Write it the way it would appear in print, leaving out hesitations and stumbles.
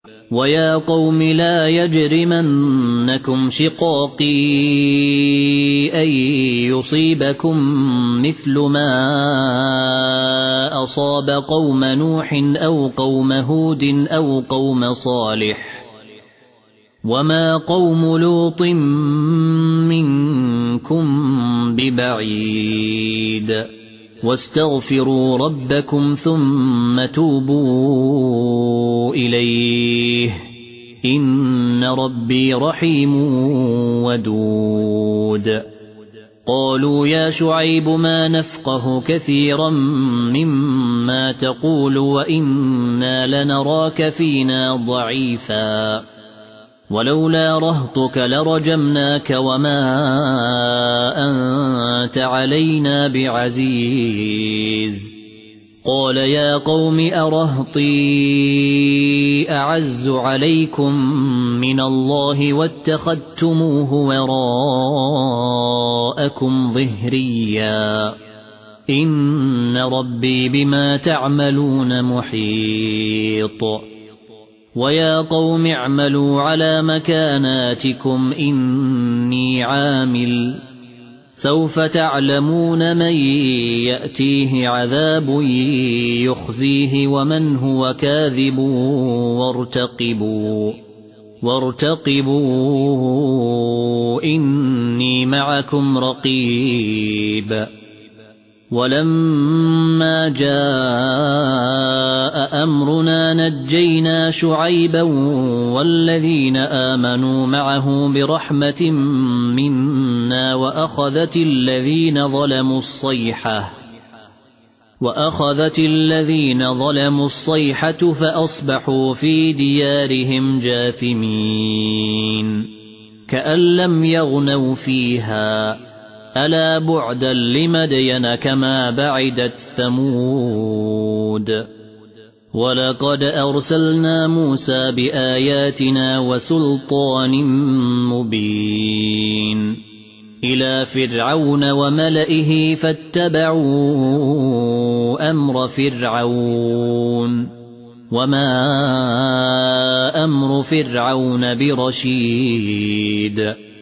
ويا قوم لا يجرمنكم شقاقي أن يصيبكم مثل ما أصاب قوم نوح أو قوم هود أو قوم صالح وما قوم لوط منكم ببعيد واستغفروا ربكم ثم توبوا إليه إن ربي رحيم ودود قالوا يا شعيب ما نفقه كثيرا مما تقول وإنا لنراك فينا ضعيفا ولولا رهطك لرجمناك وما أنت علينا بعزيز قال يا قوم أرهطي أعز عليكم من الله واتخذتموه وراءكم ظهريا إن ربي بما تعملون محيط ويا قوم اعملوا على مكاناتكم إني عامل سوف تعلمون من يأتيه عذاب يخزيه ومن هو كاذب وارتقبوا إني معكم رقيب ولما جاء أمرنا نجينا شعيبا والذين آمنوا معه برحمة منا وأخذت الذين ظلموا الصيحة فأصبحوا في ديارهم جاثمين كأن لم يغنوا فيها ألا بعدا لمدين كما بعدت ثمود ولقد أرسلنا موسى بآياتنا وسلطان مبين إلى فرعون وملئه فاتبعوا أمر فرعون وما أمر فرعون برشيد